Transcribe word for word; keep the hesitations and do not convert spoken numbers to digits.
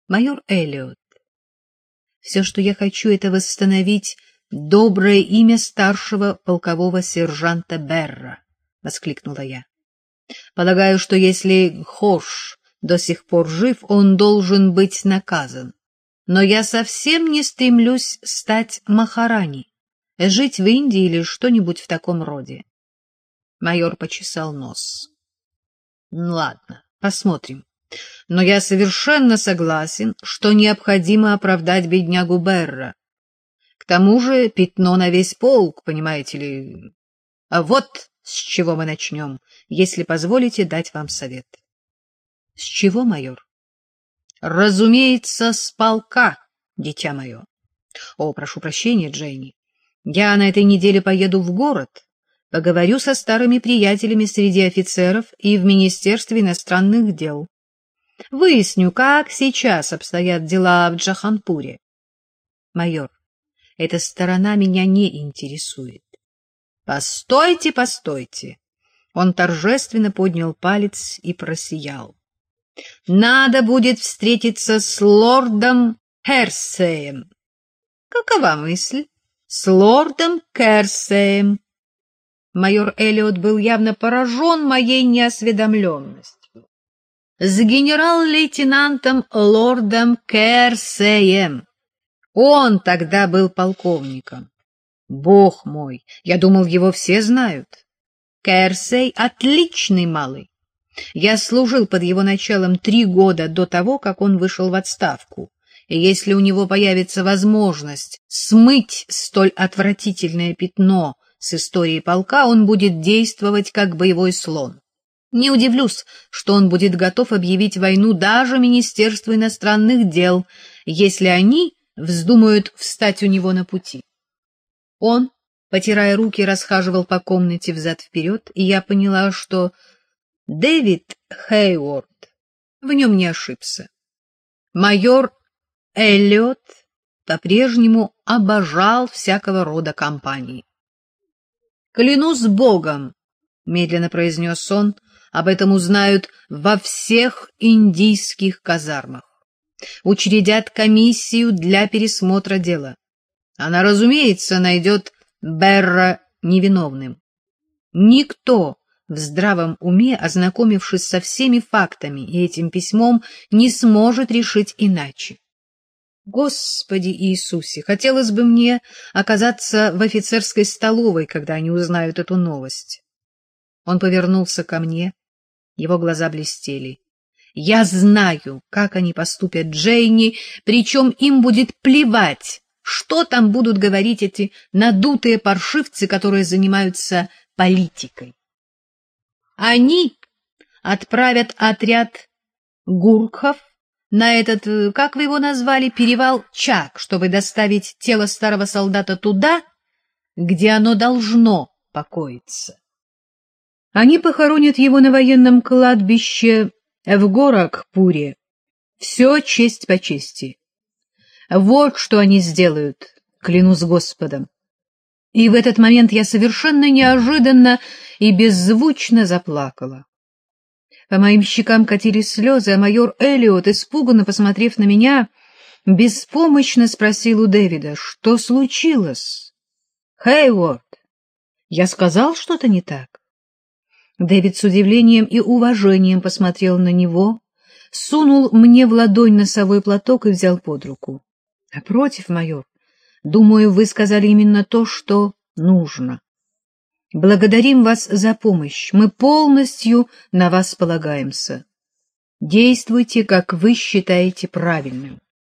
Майор Эллиот, все, что я хочу, это восстановить доброе имя старшего полкового сержанта Берра, — воскликнула я. Полагаю, что если Хош до сих пор жив, он должен быть наказан. Но я совсем не стремлюсь стать махарани, жить в Индии или что-нибудь в таком роде. Майор почесал нос. — Ладно, посмотрим. Но я совершенно согласен, что необходимо оправдать беднягу Берра. К тому же пятно на весь полк, понимаете ли. А вот с чего мы начнем, если позволите дать вам совет. — С чего, майор? — Разумеется, с полка, дитя мое. О, прошу прощения, Дженни. Я на этой неделе поеду в город, поговорю со старыми приятелями среди офицеров и в Министерстве иностранных дел. Выясню, как сейчас обстоят дела в Джаханпуре. Майор, эта сторона меня не интересует. Постойте, постойте. Он торжественно поднял палец и просиял. Надо будет встретиться с лордом Керсеем. Какова мысль? С лордом Керсеем. Майор Эллиот был явно поражен моей неосведомленностью. С генерал-лейтенантом лордом Керсеем. Он тогда был полковником. Бог мой, я думал, его все знают. Керсей — отличный малый. Я служил под его началом три года до того, как он вышел в отставку. И если у него появится возможность смыть столь отвратительное пятно с истории полка, он будет действовать как боевой слон. Не удивлюсь, что он будет готов объявить войну даже Министерству иностранных дел, если они вздумают встать у него на пути. Он, потирая руки, расхаживал по комнате взад-вперед, и я поняла, что Дэвид Хейворд в нем не ошибся. Майор Эллиот по-прежнему обожал всякого рода компании. «Клянусь Богом», — медленно произнес он, — об этом узнают во всех индийских казармах. Учредят комиссию для пересмотра дела. Она, разумеется, найдет Берра невиновным. Никто в здравом уме, ознакомившись со всеми фактами и этим письмом, не сможет решить иначе. Господи Иисусе, хотелось бы мне оказаться в офицерской столовой, когда они узнают эту новость. Он повернулся ко мне, его глаза блестели. Я знаю, как они поступят Джейни, причем им будет плевать, что там будут говорить эти надутые паршивцы, которые занимаются политикой. Они отправят отряд гуркхов на этот, как вы его назвали, перевал Чак, чтобы доставить тело старого солдата туда, где оно должно покоиться. Они похоронят его на военном кладбище в Горакхпуре. Все честь по чести. Вот что они сделают, клянусь Господом. И в этот момент я совершенно неожиданно и беззвучно заплакала. По моим щекам катились слезы, а майор Эллиот, испуганно посмотрев на меня, беспомощно спросил у Дэвида, что случилось? — Хейворд, я сказал что-то не так? Дэвид с удивлением и уважением посмотрел на него, сунул мне в ладонь носовой платок и взял под руку. — Напротив, майор, думаю, вы сказали именно то, что нужно. Благодарим вас за помощь, мы полностью на вас полагаемся. Действуйте, как вы считаете правильным.